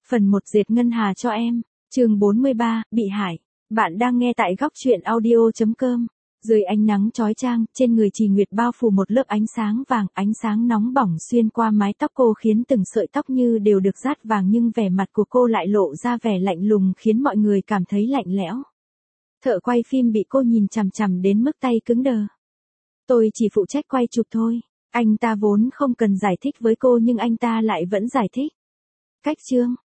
Phần 1 Diệt Ngân Hà cho em. Chương 43, bị hại. Bạn đang nghe tại góc truyện audio.com. Dưới ánh nắng chói chang, trên người Trì Nguyệt bao phủ một lớp ánh sáng vàng, ánh sáng nóng bỏng xuyên qua mái tóc cô khiến từng sợi tóc như đều được dát vàng, nhưng vẻ mặt của cô lại lộ ra vẻ lạnh lùng khiến mọi người cảm thấy lạnh lẽo. Thợ quay phim bị cô nhìn chằm chằm đến mức tay cứng đờ. Tôi chỉ phụ trách quay chụp thôi. Anh ta vốn không cần giải thích với cô nhưng anh ta lại vẫn giải thích. Cách chương.